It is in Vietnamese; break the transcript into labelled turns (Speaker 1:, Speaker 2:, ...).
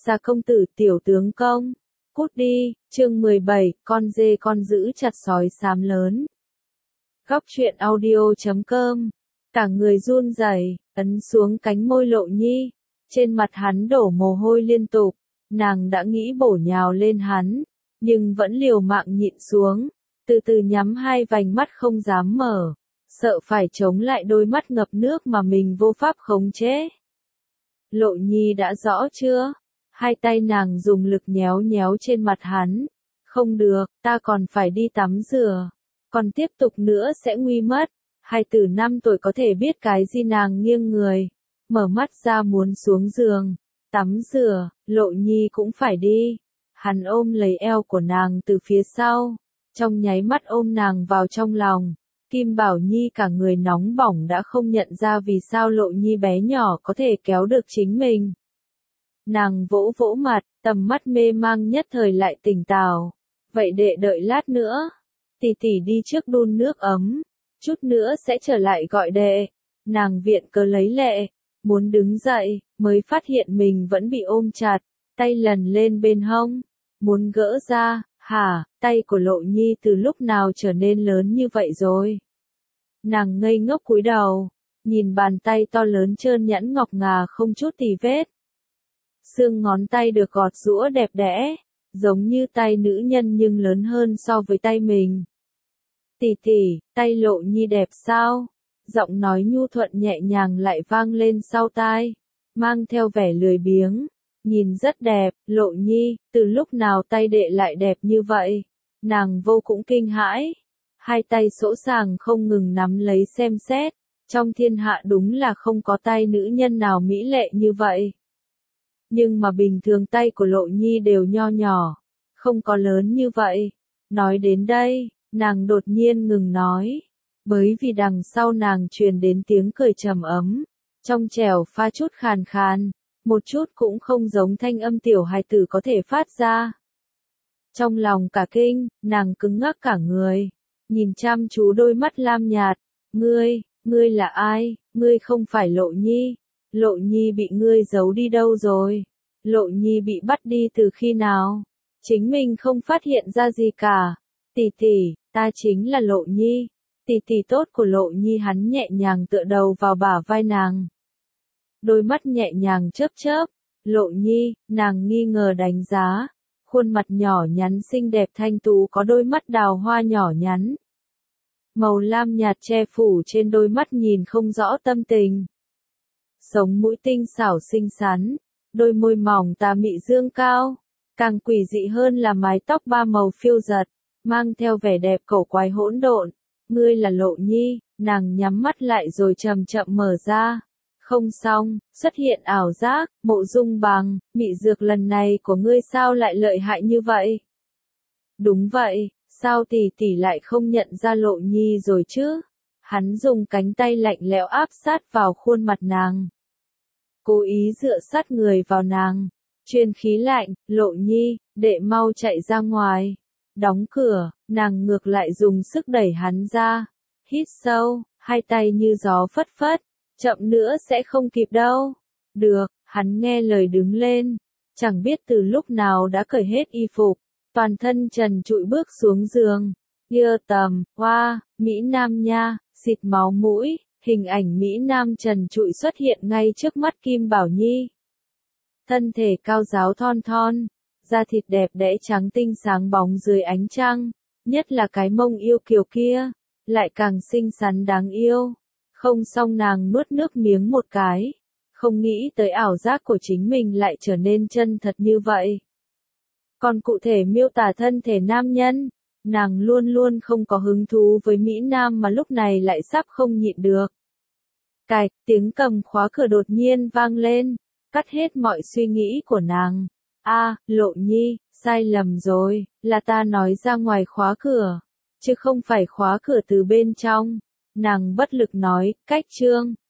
Speaker 1: Gia công tử tiểu tướng công. Cút đi, chương 17, con dê con giữ chặt sói xám lớn. Góc truyện audio.com. Cả người run rẩy, ấn xuống cánh môi Lộ Nhi. Trên mặt hắn đổ mồ hôi liên tục. Nàng đã nghĩ bổ nhào lên hắn, nhưng vẫn liều mạng nhịn xuống. Từ từ nhắm hai vành mắt không dám mở. Sợ phải chống lại đôi mắt ngập nước mà mình vô pháp khống chế. Lộ Nhi đã rõ chưa? Hai tay nàng dùng lực nhéo nhéo trên mặt hắn. Không được, ta còn phải đi tắm rửa. Còn tiếp tục nữa sẽ nguy mất. Hai từ 5 tuổi có thể biết cái gì. Nàng nghiêng người. Mở mắt ra muốn xuống giường. Tắm rửa, Lộ Nhi cũng phải đi. Hắn ôm lấy eo của nàng từ phía sau. Trong nháy mắt ôm nàng vào trong lòng. Kim Bảo Nhi cả người nóng bỏng đã không nhận ra vì sao Lộ Nhi bé nhỏ có thể kéo được chính mình. Nàng vỗ vỗ mặt, tầm mắt mê mang nhất thời lại tỉnh táo. Vậy đệ đợi lát nữa. Tỷ tỷ đi trước đun nước ấm. Chút nữa sẽ trở lại gọi đệ. Nàng viện cớ lấy lệ. Muốn đứng dậy, mới phát hiện mình vẫn bị ôm chặt. Tay lần lên bên hông. Muốn gỡ ra, hả, tay của Lộ Nhi từ lúc nào trở nên lớn như vậy rồi. Nàng ngây ngốc cúi đầu. Nhìn bàn tay to lớn trơn nhẵn ngọc ngà không chút tì vết. Xương ngón tay được gọt giũa đẹp đẽ, giống như tay nữ nhân nhưng lớn hơn so với tay mình. Tỷ tỷ, tay Lộ Nhi đẹp sao? Giọng nói nhu thuận nhẹ nhàng lại vang lên sau tai, mang theo vẻ lười biếng. Nhìn rất đẹp, Lộ Nhi, từ lúc nào tay đệ lại đẹp như vậy? Nàng vô cùng kinh hãi. Hai tay sỗ sàng không ngừng nắm lấy xem xét. Trong thiên hạ đúng là không có tay nữ nhân nào mỹ lệ như vậy. Nhưng mà bình thường tay của Lộ Nhi đều nho nhỏ, không có lớn như vậy. Nói đến đây, nàng đột nhiên ngừng nói, bởi vì đằng sau nàng truyền đến tiếng cười trầm ấm, trong trẻo pha chút khàn khàn, một chút cũng không giống thanh âm tiểu hài tử có thể phát ra. Trong lòng cả kinh, nàng cứng ngắc cả người, nhìn chăm chú đôi mắt lam nhạt, ngươi là ai, ngươi không phải Lộ Nhi. Lộ Nhi bị ngươi giấu đi đâu rồi? Lộ Nhi bị bắt đi từ khi nào? Chính mình không phát hiện ra gì cả. Tỷ tỷ, ta chính là Lộ Nhi. Tỷ tỷ tốt của Lộ Nhi. Hắn nhẹ nhàng tựa đầu vào bả vai nàng. Đôi mắt nhẹ nhàng chớp chớp. Lộ Nhi, nàng nghi ngờ đánh giá. Khuôn mặt nhỏ nhắn xinh đẹp thanh tú có đôi mắt đào hoa nhỏ nhắn. Màu lam nhạt che phủ trên đôi mắt nhìn không rõ tâm tình. Sống mũi tinh xảo xinh xắn, đôi môi mỏng tà mị dương cao, càng quỷ dị hơn là mái tóc ba màu phiêu giật, mang theo vẻ đẹp cổ quái hỗn độn. Ngươi là Lộ Nhi, nàng nhắm mắt lại rồi chậm chậm mở ra. Không xong, xuất hiện ảo giác, Mộ Dung Bằng, mị dược lần này của ngươi sao lại lợi hại như vậy? Đúng vậy, sao tỷ tỷ lại không nhận ra Lộ Nhi rồi chứ? Hắn dùng cánh tay lạnh lẽo áp sát vào khuôn mặt nàng. Cố ý dựa sát người vào nàng. Truyền khí lạnh, Lộ Nhi, đệ mau chạy ra ngoài. Đóng cửa, nàng ngược lại dùng sức đẩy hắn ra. Hít sâu, hai tay như gió phất phất. Chậm nữa sẽ không kịp đâu. Được, hắn nghe lời đứng lên. Chẳng biết từ lúc nào đã cởi hết y phục. Toàn thân trần trụi bước xuống giường. Kia tầm, hoa, Mỹ Nam nha, xịt máu mũi. Hình ảnh Mỹ Nam trần trụi xuất hiện ngay trước mắt Kim Bảo Nhi. Thân thể cao ráo thon thon, da thịt đẹp đẽ trắng tinh sáng bóng dưới ánh trăng, nhất là cái mông yêu kiều kia, lại càng xinh xắn đáng yêu. Không xong nàng nuốt nước miếng một cái, không nghĩ tới ảo giác của chính mình lại trở nên chân thật như vậy. Còn cụ thể miêu tả thân thể nam nhân, nàng luôn luôn không có hứng thú với Mỹ Nam mà lúc này lại sắp không nhịn được. Cạch, tiếng cầm khóa cửa đột nhiên vang lên, cắt hết mọi suy nghĩ của nàng. Lộ Nhi, sai lầm rồi, là ta nói ra ngoài khóa cửa, chứ không phải khóa cửa từ bên trong. Nàng bất lực nói, cách chương.